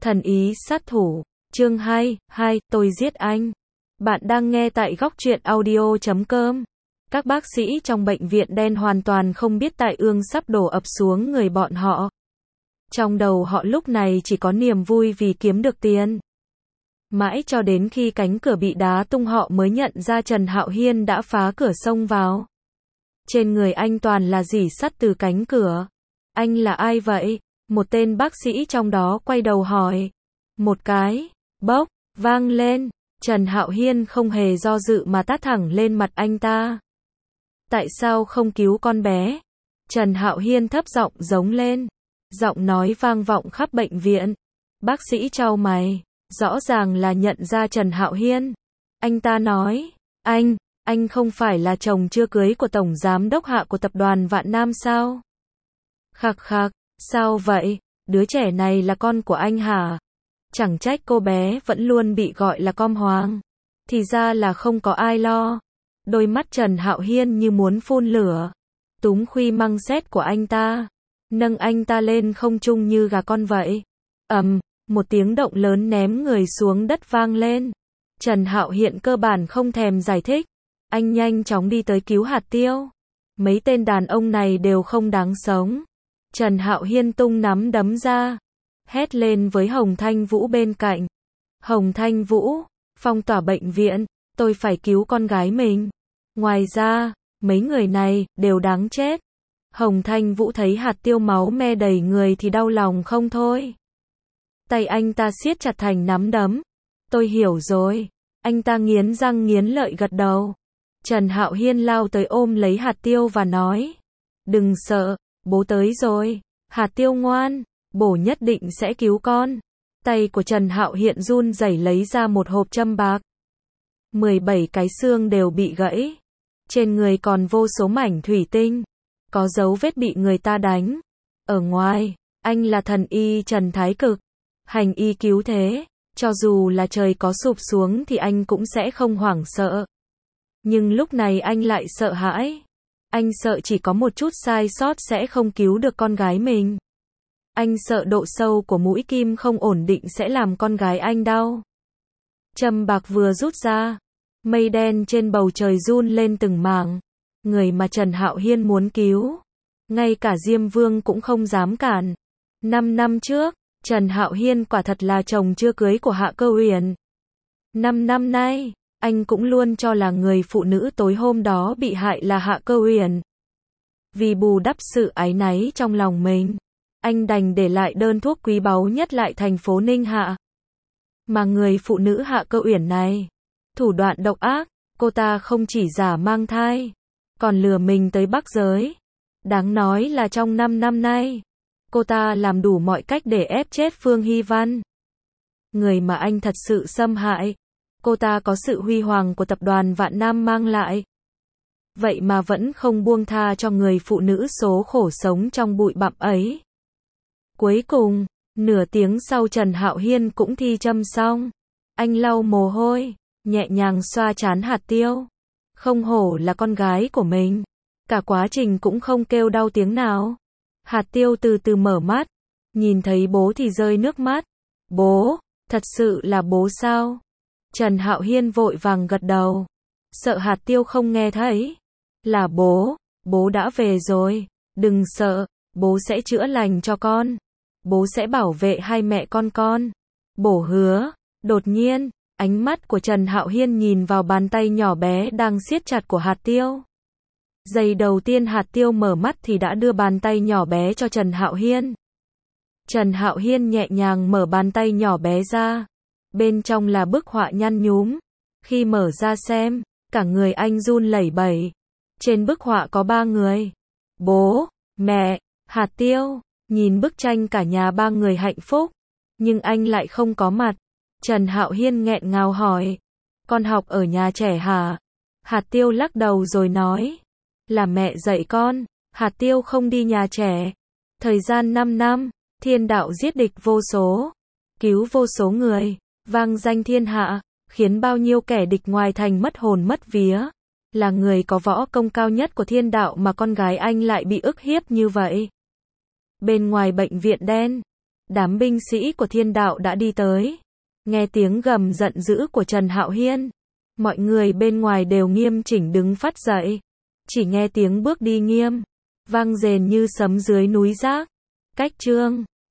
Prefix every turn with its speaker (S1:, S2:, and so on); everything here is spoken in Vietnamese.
S1: Thần ý sát thủ, chương 2, tôi giết anh. Bạn đang nghe tại góc truyện audio.com. Các bác sĩ trong bệnh viện đen hoàn toàn không biết tai ương sắp đổ ập xuống người bọn họ. Trong đầu họ lúc này chỉ có niềm vui vì kiếm được tiền. Mãi cho đến khi cánh cửa bị đá tung họ mới nhận ra Trần Hạo Hiên đã phá cửa xông vào. Trên người anh toàn là rỉ sắt từ cánh cửa. Anh là ai vậy? Một tên bác sĩ trong đó quay đầu hỏi. Một cái bốc vang lên, Trần Hạo Hiên không hề do dự mà tát thẳng lên mặt anh ta. Tại sao không cứu con bé? Trần Hạo Hiên thấp giọng giống lên. Giọng nói vang vọng khắp bệnh viện. Bác sĩ chau mày, rõ ràng là nhận ra Trần Hạo Hiên. Anh ta nói, anh không phải là chồng chưa cưới của tổng giám đốc Hạ của tập đoàn Vạn Nam sao? Khạc khạc, sao vậy? Đứa trẻ này là con của anh hả? Chẳng trách cô bé vẫn luôn bị gọi là com hoàng. Thì ra là không có ai lo. Đôi mắt Trần Hạo Hiên như muốn phun lửa. Túm khuy măng xét của anh ta, nâng anh ta lên không trung như gà con vậy. Một tiếng động lớn ném người xuống đất vang lên. Trần Hạo Hiên cơ bản không thèm giải thích. Anh nhanh chóng đi tới cứu hạt tiêu. Mấy tên đàn ông này đều không đáng sống. Trần Hạo Hiên tung nắm đấm ra, hét lên với Hồng Thanh Vũ bên cạnh. Hồng Thanh Vũ, phong tỏa bệnh viện, tôi phải cứu con gái mình. Ngoài ra, mấy người này đều đáng chết. Hồng Thanh Vũ thấy hạt tiêu máu me đầy người thì đau lòng không thôi. Tay anh ta siết chặt thành nắm đấm. Tôi hiểu rồi. Anh ta nghiến răng nghiến lợi gật đầu. Trần Hạo Hiên lao tới ôm lấy hạt tiêu và nói. Đừng sợ, bố tới rồi. Hạt tiêu ngoan, bố nhất định sẽ cứu con. Tay của Trần Hạo Hiên run rẩy lấy ra một hộp châm bạc. 17 cái xương đều bị gãy. Trên người còn vô số mảnh thủy tinh. Có dấu vết bị người ta đánh. Ở ngoài, anh là thần y Trần Thái Cực. Hành y cứu thế, cho dù là trời có sụp xuống thì anh cũng sẽ không hoảng sợ. Nhưng lúc này anh lại sợ hãi. Anh sợ chỉ có một chút sai sót sẽ không cứu được con gái mình. Anh sợ độ sâu của mũi kim không ổn định sẽ làm con gái anh đau. Châm bạc vừa rút ra, mây đen trên bầu trời run lên từng mảng. Người mà Trần Hạo Hiên muốn cứu, ngay cả Diêm Vương cũng không dám cản. 5 năm trước, Trần Hạo Hiên quả thật là chồng chưa cưới của Hạ Cơ Uyển. 5 năm nay, anh cũng luôn cho là người phụ nữ tối hôm đó bị hại là Hạ Cơ Uyển. Vì bù đắp sự áy náy trong lòng mình, anh đành để lại đơn thuốc quý báu nhất lại thành phố Ninh Hạ. Mà người phụ nữ Hạ Cơ Uyển này, thủ đoạn độc ác, cô ta không chỉ giả mang thai, còn lừa mình tới Bắc giới. Đáng nói là trong 5 năm nay, cô ta làm đủ mọi cách để ép chết Phương Hy Văn. Người mà anh thật sự xâm hại, cô ta có sự huy hoàng của tập đoàn Vạn Nam mang lại. Vậy mà vẫn không buông tha cho người phụ nữ số khổ sống trong bụi bặm ấy. Cuối cùng, nửa tiếng sau Trần Hạo Hiên cũng thi châm xong. Anh lau mồ hôi, nhẹ nhàng xoa trán hạt tiêu. Không hổ là con gái của mình. Cả quá trình cũng không kêu đau tiếng nào. Hạt tiêu từ từ mở mắt. Nhìn thấy bố thì rơi nước mắt. Bố, thật sự là bố sao? Trần Hạo Hiên vội vàng gật đầu. Sợ hạt tiêu không nghe thấy. Là bố đã về rồi. Đừng sợ, bố sẽ chữa lành cho con. Bố sẽ bảo vệ hai mẹ con. Bố hứa. Đột nhiên, ánh mắt của Trần Hạo Hiên nhìn vào bàn tay nhỏ bé đang siết chặt của hạt tiêu. Giây đầu tiên hạt tiêu mở mắt thì đã đưa bàn tay nhỏ bé cho Trần Hạo Hiên. Trần Hạo Hiên nhẹ nhàng mở bàn tay nhỏ bé ra. Bên trong là bức họa nhăn nhúm. Khi mở ra xem, cả người anh run lẩy bẩy. Trên bức họa có 3 người. Bố, mẹ, hạt tiêu. Nhìn bức tranh cả nhà 3 người hạnh phúc. Nhưng anh lại không có mặt. Trần Hạo Hiên nghẹn ngào hỏi. Con học ở nhà trẻ hả? Hạt tiêu lắc đầu rồi nói. Là mẹ dạy con. Hạt tiêu không đi nhà trẻ. Thời gian 5 năm, thiên đạo giết địch vô số. Cứu vô số người. Vang danh thiên hạ. Khiến bao nhiêu kẻ địch ngoài thành mất hồn mất vía. Là người có võ công cao nhất của thiên đạo mà con gái anh lại bị ức hiếp như vậy. Bên ngoài bệnh viện đen, Đám binh sĩ của thiên đạo đã đi tới. Nghe tiếng gầm giận dữ của Trần Hạo Hiên, mọi người bên ngoài đều nghiêm chỉnh đứng phắt dậy. Chỉ nghe tiếng bước đi nghiêm vang rền như sấm dưới núi Giác. Cách chương